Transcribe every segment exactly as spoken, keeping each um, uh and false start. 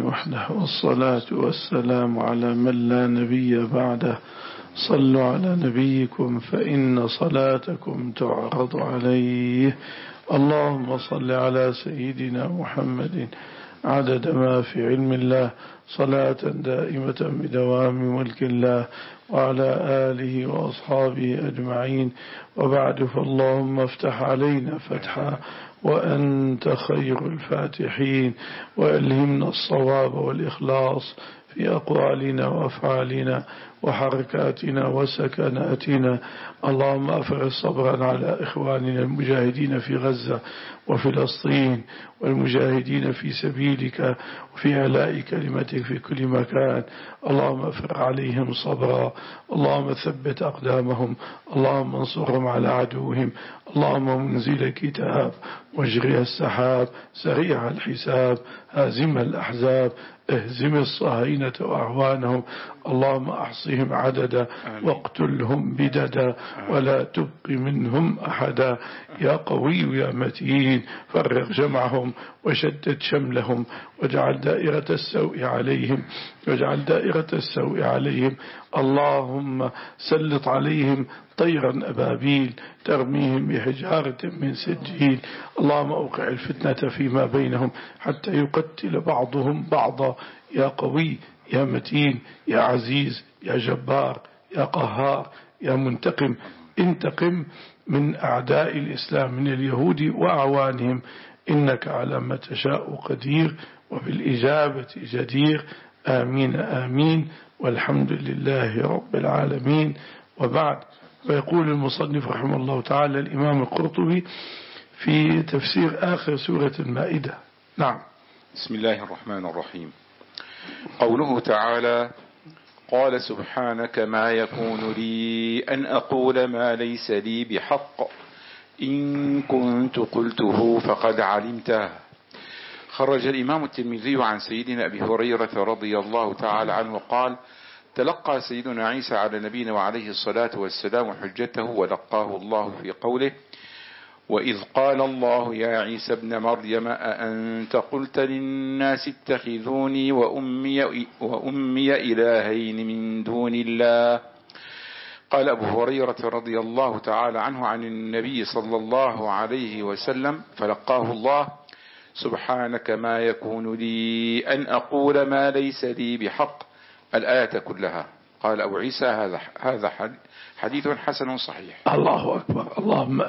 وحده، والصلاة والسلام على من لا نبي بعده. صلوا على نبيكم فإن صلاتكم تعرض عليه. اللهم صل على سيدنا محمد عدد ما في علم الله، صلاة دائمة بدوام ملك الله، وعلى آله وأصحابه أجمعين. وبعد، فاللهم افتح علينا فتحا وأنت خير الفاتحين، وألهمنا الصواب والإخلاص في أقوالنا وأفعالنا وحركاتنا وسكناتنا. اللهم أفرغ صبرا على إخواننا المجاهدين في غزة وفلسطين، والمجاهدين في سبيلك وفي علاء كلمتك في كل مكان. اللهم أفرغ عليهم صبرا، اللهم ثبت أقدامهم، اللهم انصرهم على عدوهم. اللهم منزل كتاب، واجري السحاب، سريع الحساب، هازم الأحزاب، اهزم الصهاينة وأعوانهم. اللهم أحصهم عددا واقتلهم بددا، ولا تبق منهم أحدا. يا قوي يا متين، فرغ جمعهم وشدد شملهم، واجعل دائرة السوء عليهم واجعل دائرة السوء عليهم. اللهم سلط عليهم طيرا أبابيل ترميهم بحجارة من سجيل. اللهم أوقع الفتنة فيما بينهم حتى يقتل بعضهم بعضا. يا قوي يا متين، يا عزيز يا جبار يا قهار يا منتقم، انتقم من أعداء الإسلام من اليهود وأعوانهم، إنك على ما تشاء قدير وبالإجابة جدير. آمين آمين، والحمد لله رب العالمين. وبعد، ويقول المصنف رحمه الله تعالى الإمام القرطبي في تفسير آخر سورة المائدة. نعم. بسم الله الرحمن الرحيم. قوله تعالى: قال سبحانك ما يكون لي أن أقول ما ليس لي بحق، إن كنت قلته فقد علمته. خرج الإمام الترمذي عن سيدنا أبي هريرة رضي الله تعالى عنه قال: تلقى سيدنا عيسى على نبينا وعليه الصلاة والسلام حجته، ولقاه الله في قوله: وإذ قال الله يا عيسى ابن مريم أأنت قلت للناس اتخذوني وأمي, وأمي إلهين من دون الله. قال أبو هريرة رضي الله تعالى عنه عن النبي صلى الله عليه وسلم: فلقاه الله: سبحانك ما يكون لي أن أقول ما ليس لي بحق، الآية كلها. قال أبو عيسى: هذا هذا حديث حسن صحيح. الله أكبر. اللهم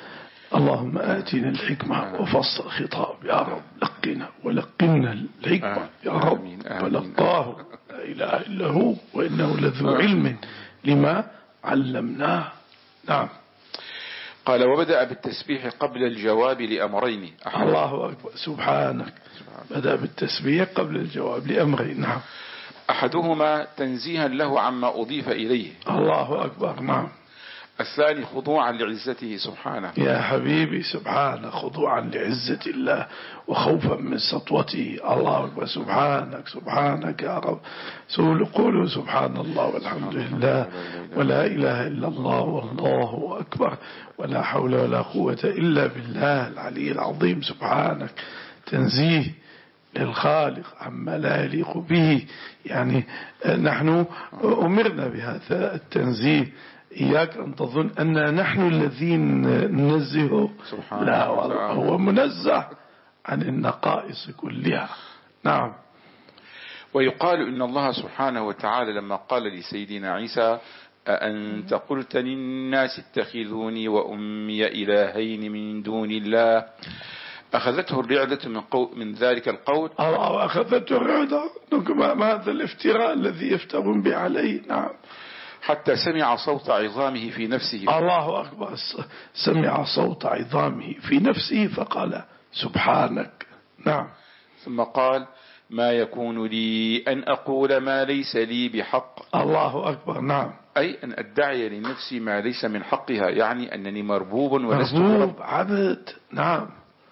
اللهم آتنا الحكمة وفصل الخطاب يا رب. لقنا ولقنا الحكمة يا رب. فلقاه لا إله إلا هو وإنه لذو علم لما علمناه. نعم. قال: وبدأ بالتسبيح قبل الجواب لأمرين. الله أكبر. سبحانك. بدأ بالتسبيح قبل الجواب لأمرين. نعم. أحدهما تنزيها له عما أضيف إليه. الله أكبر. نعم. الثاني خضوعا لعزته سبحانه. يا حبيبي سبحانه، خضوعا لعزة الله وخوفا من سطوته. الله أكبر. سبحانك سبحانك يا رب. قولوا سبحان الله والحمد لله ولا إله إلا الله والله أكبر، ولا حول ولا قوة إلا بالله العلي العظيم. سبحانك تنزيه للخالق عما لا يليق به. يعني نحن أمرنا بهذا التنزيه. إياك أن تظن أن نحن الذين ننزهه، لا، هو منزه عن النقائص كلها. نعم. ويقال إن الله سبحانه وتعالى لما قال لسيدنا عيسى: أأنت قلت للناس اتخذوني وأمي إلهين من دون الله، أخذته الرعدة من, قو... من ذلك القول. الله أخذته الرعدة. ما هذا الافتراء الذي يفترون به عليه. نعم. حتى سمع صوت عظامه في نفسه. الله أكبر. سمع صوت عظامه في نفسه فقال: سبحانك. نعم. ثم قال: ما يكون لي أن أقول ما ليس لي بحق. الله أكبر. نعم. أي أن أدعي لنفسي ما ليس من حقها، يعني أنني مربوب ولست مربوب عبد. نعم.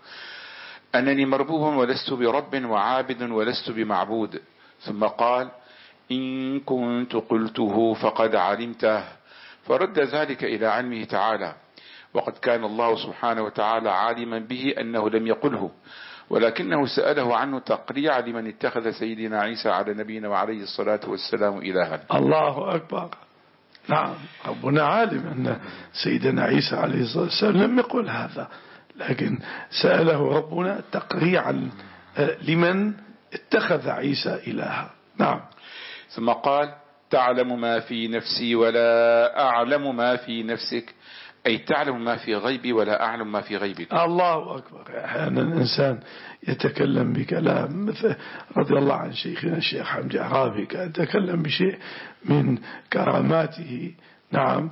أنني مربوب ولست برب، وعابد ولست بمعبود. ثم قال: إن كنت قلته فقد علمته، فرد ذلك إلى علمه تعالى، وقد كان الله سبحانه وتعالى عالما به أنه لم يقله، ولكنه سأله عنه تقريعا لمن اتخذ سيدنا عيسى على نبينا وعليه الصلاة والسلام إلها. الله أكبر. نعم، ربنا عالم أن سيدنا عيسى عليه الصلاة والسلام لم يقل هذا، لكن سأله ربنا تقريعا لمن اتخذ عيسى إلها. نعم. ثم قال تعلم ما في نفسي ولا أعلم ما في نفسك، أي تعلم ما في غيبي ولا أعلم ما في غيبك. الله أكبر. أحيانا الإنسان يتكلم بكلام مثل رضي الله عن شيخنا الشيخ حمدي عرابي، كان يتكلم بشيء من كراماته. نعم،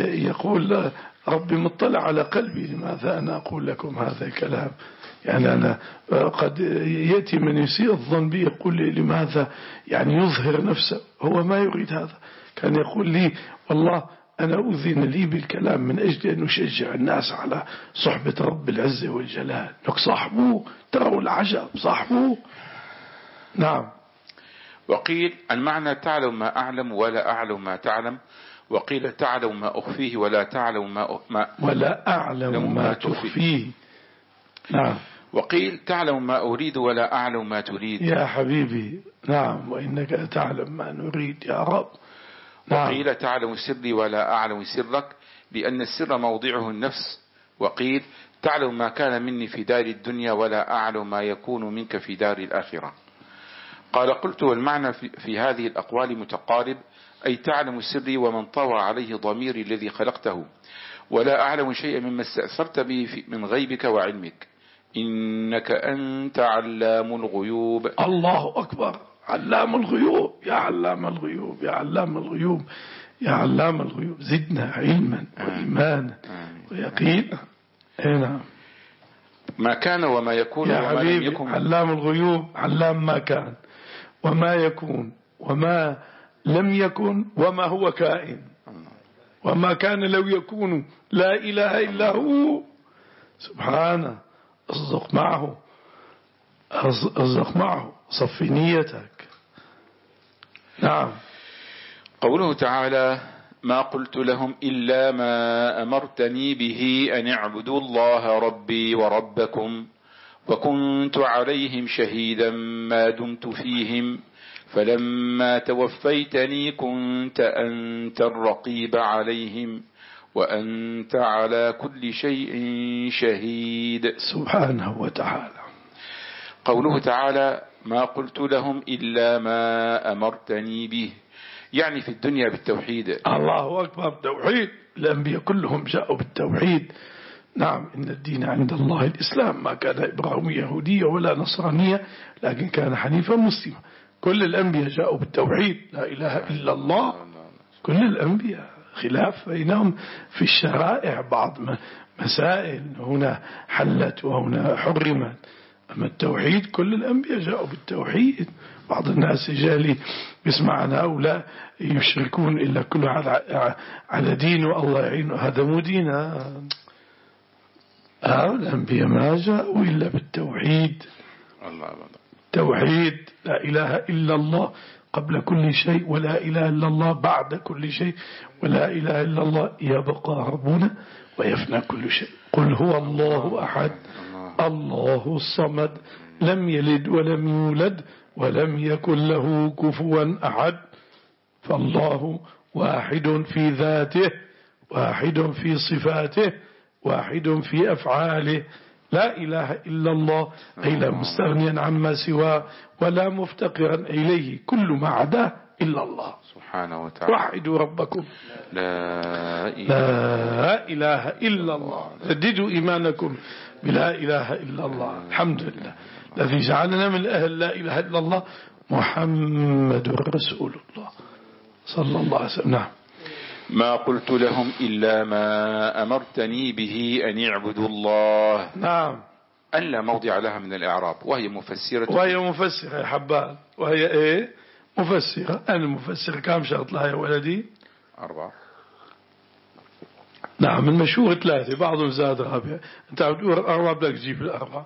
يقول ربي مطلع على قلبي، لماذا أنا أقول لكم هذا الكلام؟ يعني أنا قد يأتي من يسيء الظن بي يقول لي لماذا يعني يظهر نفسه، هو ما يريد هذا. كان يقول لي والله أنا أذن لي بالكلام من أجل أن أشجع الناس على صحبة رب العزة والجلال. لك صاحبوه، تروا العجب، صاحبوه. نعم. وقيل المعنى تعلم ما أعلم ولا أعلم ما تعلم، وقيل تعلم ما أخفيه ولا تعلم ما, ما ولا أعلم ما تخفيه. نعم. وقيل تعلم ما أريد ولا أعلم ما تريد. يا حبيبي نعم، وإنك تعلم ما نريد يا رب. نعم. وقيل تعلم سري ولا أعلم سرك، لأن السر موضعه النفس. وقيل تعلم ما كان مني في دار الدنيا ولا أعلم ما يكون منك في دار الآخرة. قال قلت والمعنى في, في هذه الأقوال متقارب، أي تعلم سري ومن طوى عليه ضميري الذي خلقته، ولا أعلم شيئا مما استأثرت به من غيبك وعلمك، إنك أنت علام الغيوب. الله أكبر. علام الغيوب، يا علام الغيوب، يا علام الغيوب، يا علام الغيوب، زدنا علما وإيمانا ويقينا. نعم. ما كان وما يكون يا وما حبيبي لم يكن. علام الغيوب، علام ما كان وما يكون وما لم يكن وما هو كائن وما كان لو يكون، لا إله إلا هو سبحانه. اصدق معه، اصدق معه، صفي نيتك. نعم. قوله تعالى ما قلت لهم إلا ما أمرتني به أن اعبدوا الله ربي وربكم وكنت عليهم شهيدا ما دمت فيهم فلما توفيتني كنت أنت الرقيب عليهم وأنت على كل شيء شهيد. سبحانه وتعالى. قوله تعالى ما قلت لهم إلا ما أمرتني به، يعني في الدنيا بالتوحيد. الله أكبر. بالتوحيد، الأنبياء كلهم جاءوا بالتوحيد. نعم، إن الدين عند الله الإسلام، ما كان إبراهيم يهودية ولا نصرانية، لكن كان حنيفا مسلما. كل الأنبياء جاءوا بالتوحيد، لا إله إلا الله. كل الأنبياء، خلاف بينهم في الشرائع، بعض مسائل هنا حلت وهنا حرمت، أما التوحيد كل الأنبياء جاءوا بالتوحيد. بعض الناس جالي بيسمع عن هؤلاء يشركون إلا كله على على دين والله يعينه، هذا مو دين. آه الأنبياء ما جاءوا إلا بالتوحيد. توحيد، لا إله إلا الله قبل كل شيء، ولا إله إلا الله بعد كل شيء، ولا إله إلا الله يبقى ربنا ويفنى كل شيء. قل هو الله أحد الله الصمد لم يلد ولم يولد ولم يكن له كفوا أحد. فالله واحد في ذاته، واحد في صفاته، واحد في أفعاله، لا إله إلا الله، أي لا مستغنيا عما سواه ولا مفتقرا إليه، كل ما عداه إلا الله سبحانه وتعالى. وحدوا ربكم لا إله, لا إله إلا الله. جددوا إيمانكم بلا إله إلا الله. الحمد لله الذي جعلنا من أهل لا إله إلا الله محمد رسول الله صلى الله عليه وسلم. نعم. ما قلت لهم إلا ما أمرتني به أن يعبدوا الله. نعم. أن لا موضع لها من الإعراب، وهي مفسرة. وهي مفسرة يا حبان، وهي إيه مفسرة. أنا مفسر كم شرط لها يا ولدي؟ أربعة. نعم، المشهور ثلاثة، بعضهم زاد رابع. أنت عم تقول أربعة بدك تجيب الأربعة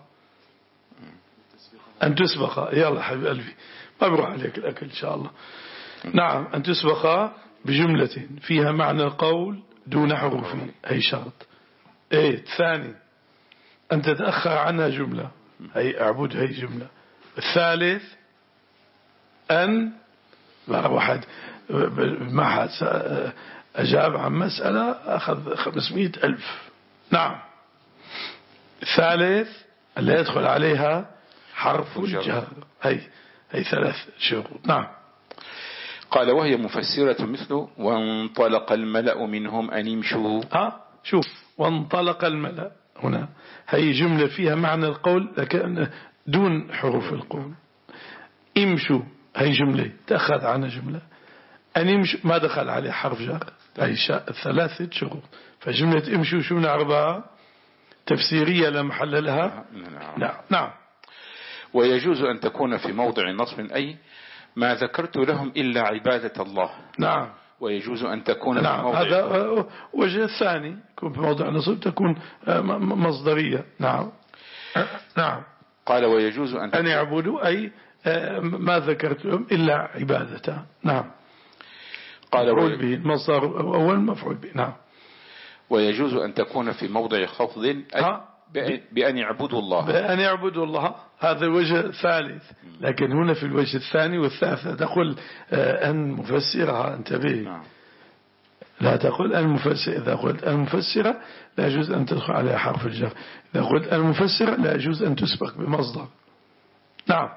أن تسبق. يلا حبيب قلبي ما بروح عليك الأكل إن شاء الله. نعم، أن تسبق بجملة فيها معنى القول دون حروف، أي شرط. إيه الثاني أن تتأخر عنها جملة هي اعبد هي جملة. الثالث أن واحد ما حد أجاب عن مسألة أخذ خمسمائة ألف. نعم. الثالث اللي يدخل عليها حرف الجر. هي هي ثلاث شروط. نعم. قال وهي مفسرة مثل وانطلق الملأ منهم أن يمشوا. ها شوف وانطلق الملأ هنا هي جملة فيها معنى القول لكن دون حروف القول. امشوا هي جملة تأخذ عنها جملة. أن يمشوا ما دخل عليه حرف جر. هي ثلاثة شروط. فجملة امشوا شو نعربها تفسيرية لا محل لها. نعم. نعم. ويجوز أن تكون في موضع نصب أي ما ذكرت لهم إلا عبادة الله. نعم. ويجوز أن تكون نعم. في موضع هذا وجه الثاني يكون في موضع نصب تكون مصدرية. نعم. نعم. قال ويجوز أن أن يعبدوا أي ما ذكرت لهم إلا عبادته. نعم. قال مفعول به المصدر أول مفعول به. نعم. ويجوز أن تكون في موضع خفض أي بأن يعبدوا الله. بأن يعبدوا الله هذا الوجه الثالث. لكن هنا في الوجه الثاني والثالث تقول أن مفسرها انتبه. نعم. لا تقول المفسر. إذا قلت المفسرة لا يجوز أن تدخل عليها حرف الجر. إذا قلت المفسرة لا يجوز أن تسبق بمصدر. نعم.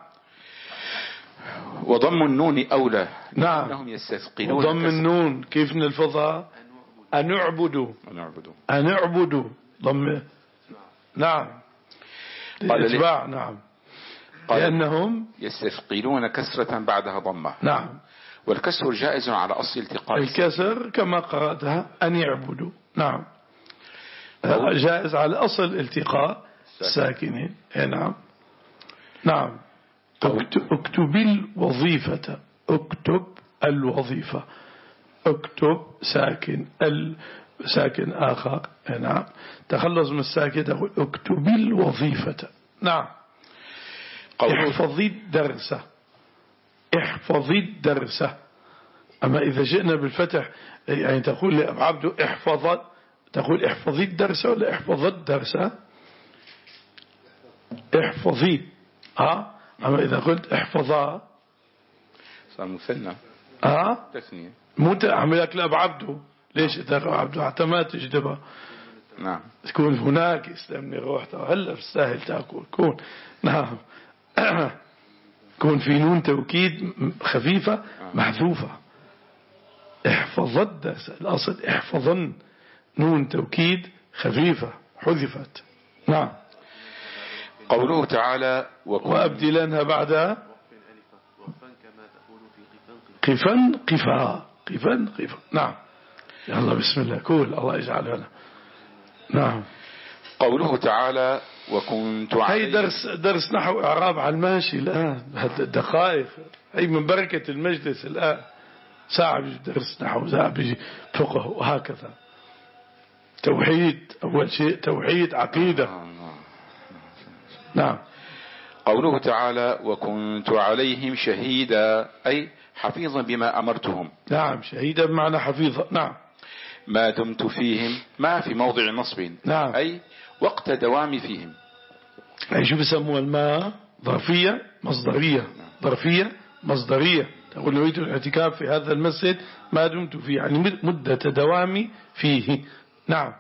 وضم النون أولى. نعم. أنهم يستثقلون. وضم النون كيف نلفظها أن يعبدوا. أن يعبدوا ضم. نعم. الاتباع. نعم. لأنهم يستثقلون كسرة بعدها ضمة. نعم. والكسر جائز على أصل التقاء الكسر كما قرأتها أن يعبدوا. نعم. جائز على أصل التقاء ساكنين. نعم. نعم. اكتب الوظيفة. اكتب الوظيفة. اكتب ساكن ال ساكن آخر. نعم. تخلص من الساكن تقول اكتب الوظيفة. نعم. احفظي الدرس. احفظي الدرس. أما إذا جئنا بالفتح يعني تقول لعبده احفظ تقول احفظي الدرس ولا احفظ الدرس. احفظي. ها. أما إذا قلت احفظا صار مثنى. ها تثنية. مو تعمل لك لأب عبده. ليش تقول عبده حتى ما تجدبها. نعم. تكون هناك استمني روح هلا بستاهل تأكل كون. نعم. كون في نون توكيد خفيفة محذوفة. احفظ الدرس الأصل احفظن نون توكيد خفيفة حذفت. نعم. قوله تعالى وأبدلنها بعدها قفا قفا قفا قفا. نعم. يلا بسم الله كول الله يجعل لنا. نعم. قوله تعالى وكنت هي درس درس نحو إعراب على الماشي الآن دقائق. هي من بركة المجلس الآن ساعة بيجي درس نحو ساعة بيجي فقه وهكذا. توحيد أول شيء توحيد عقيدة. نعم. قوله تعالى وكنت عليهم شهيدا أي حفيظا بما أمرتهم. نعم. شهيدا بمعنى حفيظا. نعم. ما دمت فيهم ما في موضع نصب. نعم. أي وقت دوامي فيهم. أي شو بسموها الماء ظرفية مصدرية. ظرفية مصدرية تقول نريد الاعتكاف في هذا المسجد ما دمت فيه يعني مدة دوامي فيه. نعم.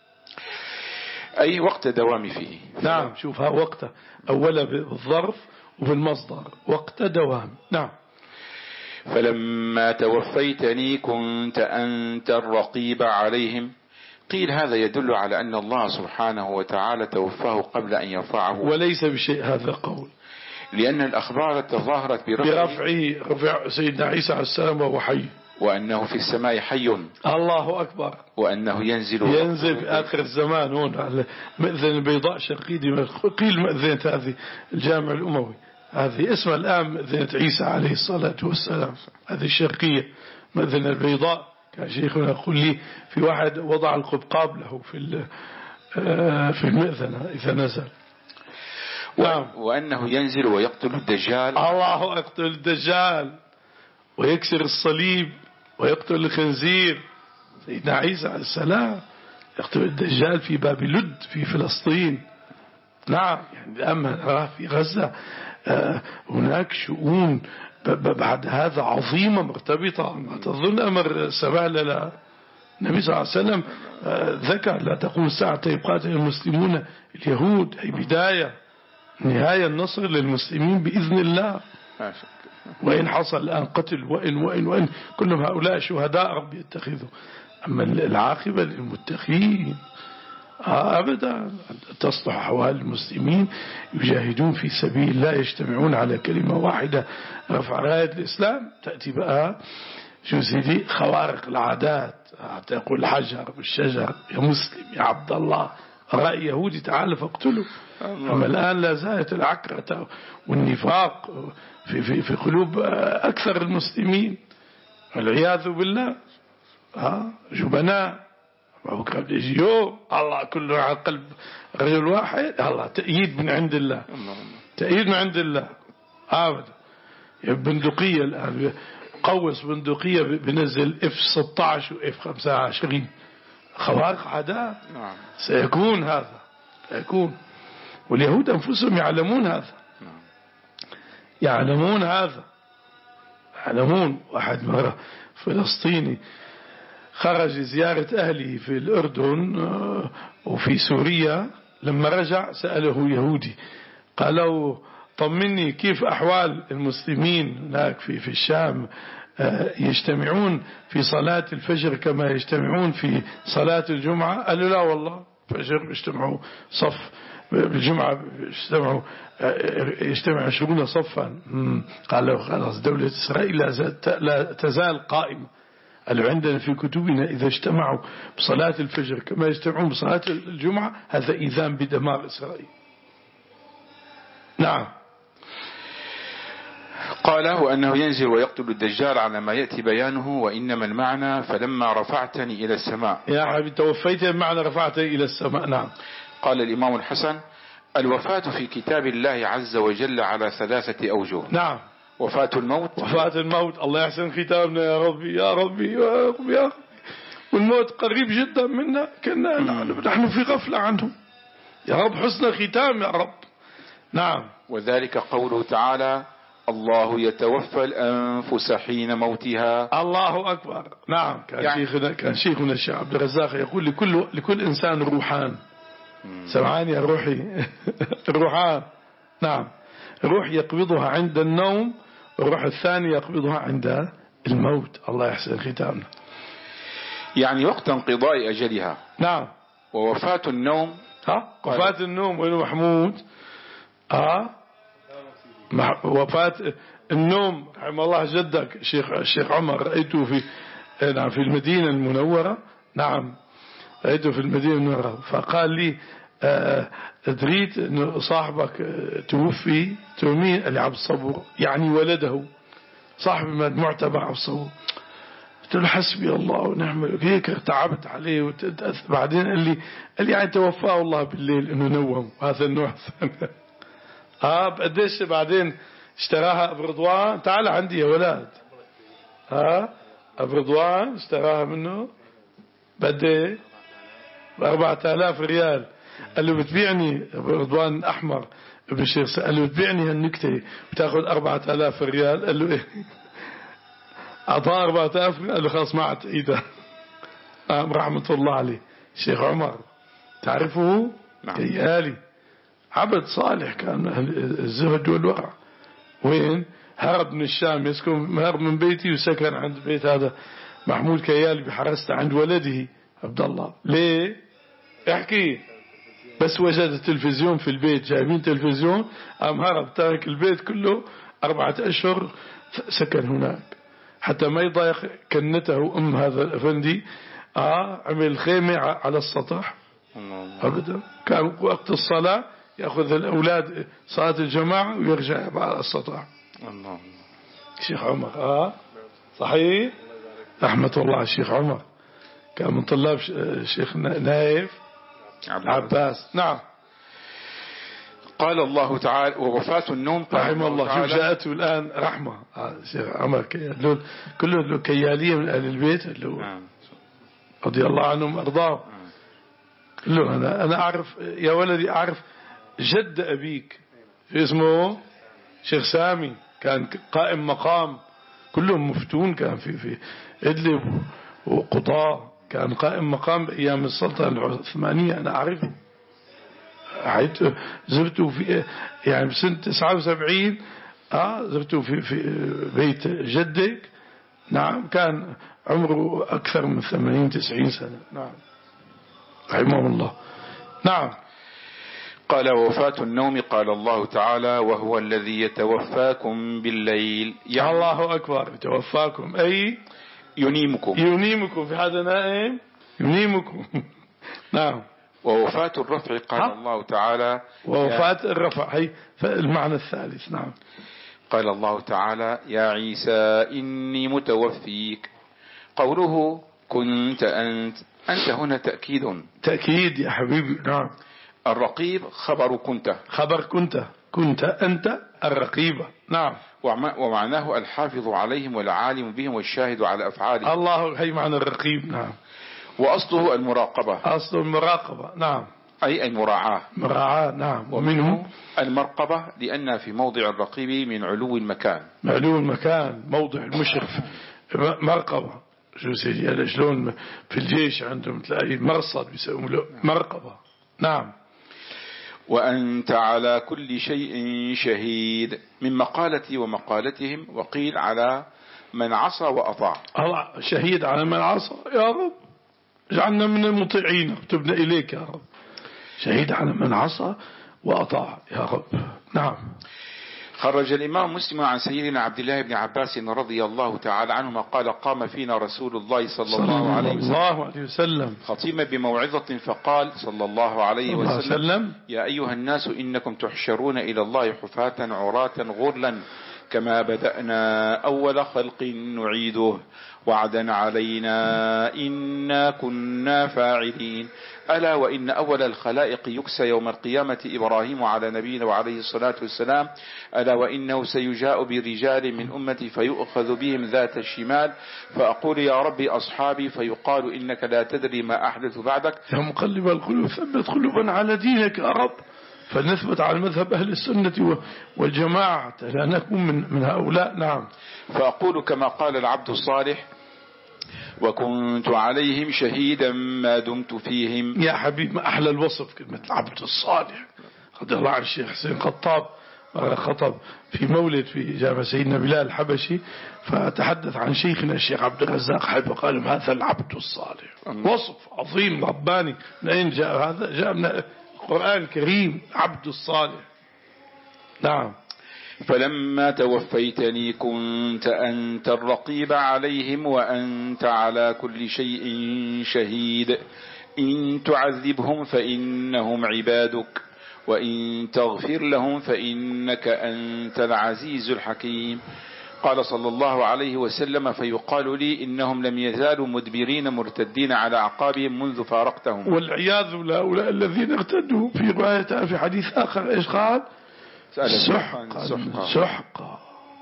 أي وقت دوامي فيه. نعم. شوفها وقت أولا بالظرف وفي المصدر وقت دوام. نعم. فلما توفيتني كنت أنت الرقيب عليهم. قيل هذا يدل على أن الله سبحانه وتعالى توفاه قبل أن يرفعه. وليس بشيء هذا القول لأن الأخبار تظاهرت برفعه, برفعه رفع سيدنا عيسى عليه السلام وهو حي. وأنه في السماء حي. الله أكبر. وأنه ينزل ينزل في آخر الزمان هون على مأذن البيضاء شرقيدي. قيل مأذنة هذه الجامع الأموي هذه اسمها الآن مأذنة عيسى عليه الصلاة والسلام. هذه الشرقية مأذنة البيضاء. كان شيخنا يقول لي في واحد وضع القبقاب له في في المأذنة إذا نزل. وأنه ينزل ويقتل الدجال. الله يقتل الدجال ويكسر الصليب ويقتل الخنزير. سيدنا عيسى عليه السلام يقتل الدجال في باب لد في فلسطين نعم يعني الآن في غزة هناك شؤون بعد هذا عظيمة مرتبطة، ما تظن أمر سبال لا. النبي صلى الله عليه وسلم ذكر لا تقوم الساعة يقاتل المسلمون اليهود، أي بداية نهاية النصر للمسلمين بإذن الله. وإن حصل الآن قتل وإن وإن وإن كلهم هؤلاء شهداء ربي يتخذوا، أما العاقبة للمتقين أبدا. تصلح أحوال المسلمين يجاهدون في سبيل الله، يجتمعون على كلمة واحدة رفع راية الإسلام. تأتي بقى شو سيدي خوارق العادات، حتى يقول الحجر بالشجر يا مسلم يا عبد الله، رأي يهودي تعال فاقتله. أما الآن لا زالت العكرة والنفاق في, في, في قلوب أكثر المسلمين والعياذ بالله. ها جبناء بكرة يجي يوم الله كله على قلب رجل واحد، الله تأييد من عند الله، تأييد من عند الله أبدا. بندقية الآن قوس بندقية بنزل اف ستة عشر واف خمسة وعشرين، خوارق عادات. سيكون هذا سيكون، واليهود أنفسهم يعلمون هذا، يعلمون هذا يعلمون. واحد مرة فلسطيني خرج زيارة أهله في الأردن وفي سوريا، لما رجع سأله يهودي قالوا طمني كيف أحوال المسلمين هناك في في الشام، يجتمعون في صلاة الفجر كما يجتمعون في صلاة الجمعة؟ قالوا لا والله الفجر يجتمعوا صف، بالجمعة يجتمعوا يجتمع عشرون صفا. قالوا خلاص دولة إسرائيل لا تزال قائمة. قالوا عندنا في كتبنا إذا اجتمعوا بصلاة الفجر كما يجتمعون بصلاة الجمعة هذا إيذان بدمار إسرائيل. نعم. قاله أنه ينزل ويقتل الدجال على ما يأتي بيانه، وإنما المعنى فلما رفعتني إلى السماء. يا حبيبي توفيت المعنى رفعتني إلى السماء. نعم. قال الإمام الحسن الوفاة في كتاب الله عز وجل على ثلاثة أوجه. نعم. وفاة الموت، وفاة الموت الله يحسن ختامنا يا ربي يا ربي يا ربي يا ربي. والموت قريب جدا منا، كنا نحن في غفلة عنه. يا رب حسن ختام يا رب. نعم. وذلك قوله تعالى الله يتوفى الأنفس حين موتها. الله أكبر. نعم. كان يعني شيخنا كان شيخنا الشيخ عبد الرزاق يقول لكل لكل إنسان روحان. سمعان يا روحي روحان. نعم. روح يقبضها عند النوم، والروح الثاني يقبضها عند الموت. الله يحسن ختامنا. يعني وقت انقضاء أجلها. نعم. ووفاة النوم، ها وفاة النوم وين محمود؟ ها وفاة النوم رحمه الله جدك الشيخ الشيخ عمر، رأيته في نعم في المدينة المنورة. نعم رأيته في المدينة المنورة، فقال لي أدريت أن صاحبك توفي؟ تومين اللي عبد الصبور يعني ولده صاحب مجموعة تبع عبد الصبور. قلت له حسبي الله ونعم الوكيل. هيك تعبت عليه وتأثر. بعدين قال لي قال لي يعني توفاه الله بالليل انه نوم. هذا النوع الثاني. ها بقديش بعدين اشتراها ابو رضوان؟ تعال عندي يا ولاد. ها ابو رضوان اشتراها منه بدي بأربعة آلاف ريال. قال له بتبيعني ابو رضوان احمر ابن الشيخ، قال له بتبيعني هالنكتة بتاخذ أربعة آلاف ريال؟ قال له ايه؟ أعطاه أربعة آلاف. قال له خلاص ما عاد إيده. رحمة الله عليه الشيخ عمر تعرفه؟ نعم. كيالي عبد صالح كان الزهد والورع. وين هرب من الشام، يسكن هرب من بيتي وسكن عند بيت هذا محمود كيالي بحرسته عند ولده عبد الله. ليه احكي؟ بس وجد التلفزيون في البيت، جايبين تلفزيون، قام هرب ترك البيت كله أربعة أشهر سكن هناك حتى ما يضايق كنته أم هذا الأفندي. آه عمل خيمة على السطح أبدا. كان وقت الصلاة يأخذ الأولاد صلاة الجماعة ويرجع على السطح. الله. الشيخ عمر آه صحيح رحمة الله على الشيخ عمر، كان من طلاب الشيخ نايف عباس. نعم. قال الله تعالى ووفاة النوم رحمه الله. شوف جاءته الآن رحمة الشيخ عمر كيال كله كيالية من أهل البيت اللي رضي الله عنهم أرضاه. له أنا أنا أعرف يا ولدي، أعرف جد أبيك في اسمه شيخ سامي كان قائم مقام، كلهم مفتون، كان في في إدلب وقضاة، كان قائم مقام بأيام السلطنة العثمانية. أنا أعرفه، زرته في يعني بسنة تسعة وسبعين، آه زرته في في بيت جدك. نعم كان عمره أكثر من ثمانين تسعين سنة. نعم رحمه الله. نعم. قال وفاة النوم قال الله تعالى وهو الذي يتوفاكم بالليل، يعني الله أكبر، يتوفاكم أي ينيمكم ينيمكم في هذا نائم ينيمكم. نعم. ووفاة الرفع قال ها؟ الله تعالى ووفاة الرفع هي المعنى الثالث. نعم. قال الله تعالى يا عيسى إني متوفيك. قوله كنت أنت، أنت هنا تأكيد تأكيد يا حبيبي. نعم. الرقيب خبر كنت، خبر كنت، كنت أنت الرقيبة. نعم. ومعناه الحافظ عليهم والعالم بهم والشاهد على أفعالهم. الله هي معنى الرقيب. نعم. وأصله المراقبة، أصل المراقبة. نعم. أي المراعاة. مراعاة. نعم. ومنه المرقبة لأن في موضع الرقيب من علو المكان، علو المكان موضع المشرف. مرقبة شو سيدي هذا شلون في الجيش عندهم تلاقي مرصد بيسموه له مرقبة. نعم. وأنت على كل شيء شهيد، من مقالتي ومقالتهم، وقيل على من عصى وأطاع. الله شهيد على من عصى يا رب، جعلنا من المطيعين، اكتبنا إليك يا رب. شهيد على من عصى وأطاع يا رب. نعم. خرج الإمام مسلم عن سيدنا عبد الله بن عباس رضي الله تعالى عنهما قال قام فينا رسول الله صلى, صلى الله عليه وسلم, الله عليه وسلم خطيما بموعظة فقال صلى الله عليه وسلم, وسلم يا أيها الناس إنكم تحشرون إلى الله حفاة عراة غرلا كما بدأنا أول خلق نعيده وعدا علينا إنا كنا فاعلين. ألا وإن أول الخلائق يكسى يوم القيامة إبراهيم على نبينا وعليه الصلاة والسلام. ألا وإنه سيجاء برجال من أمتي فيؤخذ بهم ذات الشمال فأقول يا ربي أصحابي فيقال إنك لا تدري ما أحدث بعدك. يا مقلب القلوب ثبت قلوبنا على دينك يا رب، فنثبت على مذهب أهل السنة والجماعة لا نكون من, من هؤلاء. نعم. فأقول كما قال العبد الصالح وكنت عليهم شهيدا ما دمت فيهم. يا حبيب ما أحلى الوصف كلمة العبد الصالح. رضي الله عن الشيخ حسين قطاب خطب في مولد في جامع سيدنا بلال الحبشي، فتحدث عن شيخنا الشيخ عبد الرزاق حيث قال هذا العبد الصالح. وصف عظيم رباني. من أين جاء هذا؟ جاء من القرآن الكريم عبد الصالح. نعم. فلما توفيتني كنت أنت الرقيب عليهم وأنت على كل شيء شهيد. إن تعذبهم فإنهم عبادك وإن تغفر لهم فإنك أنت العزيز الحكيم. قال صلى الله عليه وسلم فيقال لي إنهم لم يزالوا مدبرين مرتدين على أعقابهم منذ فارقتهم. والعياذ بالله الذين ارتدوا. في رواية في حديث آخر إيش قال؟ سحقا سحقا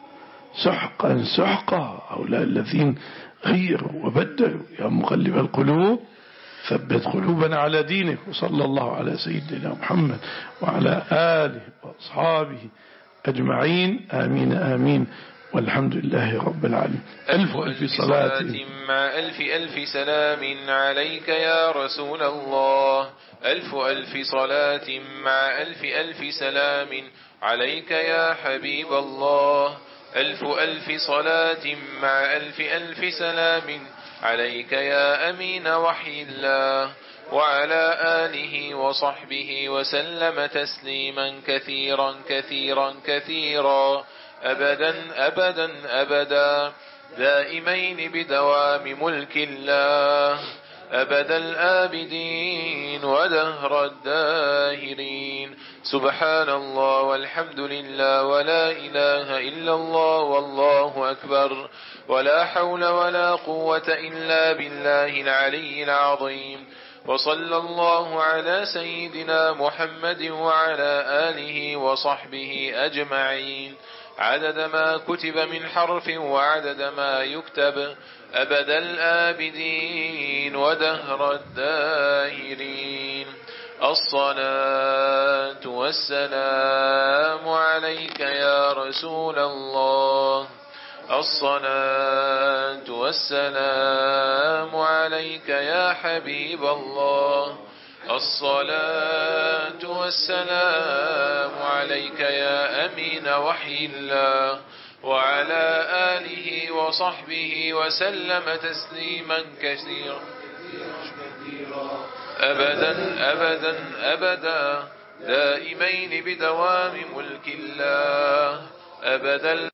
سحقا سحقا. هؤلاء الذين غيروا وبدلوا. يا مقلب القلوب ثبت قلوبنا على دينك. وصلى الله على سيدنا محمد وعلى آله وأصحابه أجمعين. آمين آمين والحمد لله رب العالمين. ألف ألف صلاة مع ألف ألف سلام عليك يا رسول الله. ألف ألف صلاة مع ألف ألف سلام عليك يا حبيب الله. ألف ألف صلاة مع ألف ألف سلام عليك يا أمين وحي الله وعلى آله وصحبه وسلم تسليما كثيرا كثيرا كثيرا أبدا أبدا أبدا دائمين بدوام ملك الله أبد الآبدين ودهر الداهرين. سبحان الله والحمد لله ولا إله إلا الله والله أكبر ولا حول ولا قوة إلا بالله العلي العظيم. وصلى الله على سيدنا محمد وعلى آله وصحبه أجمعين عدد ما كتب من حرف وعدد ما يكتب أبد الآبدين ودهر الداهرين. الصلاة والسلام عليك يا رسول الله. الصلاة والسلام عليك يا حبيب الله. الصلاة والسلام عليك يا أمين وحي الله، وعلى آله وصحبه وسلم تسليما كثيرا أبدا أبدا أبدا دائمين بدوام ملك الله أبدا.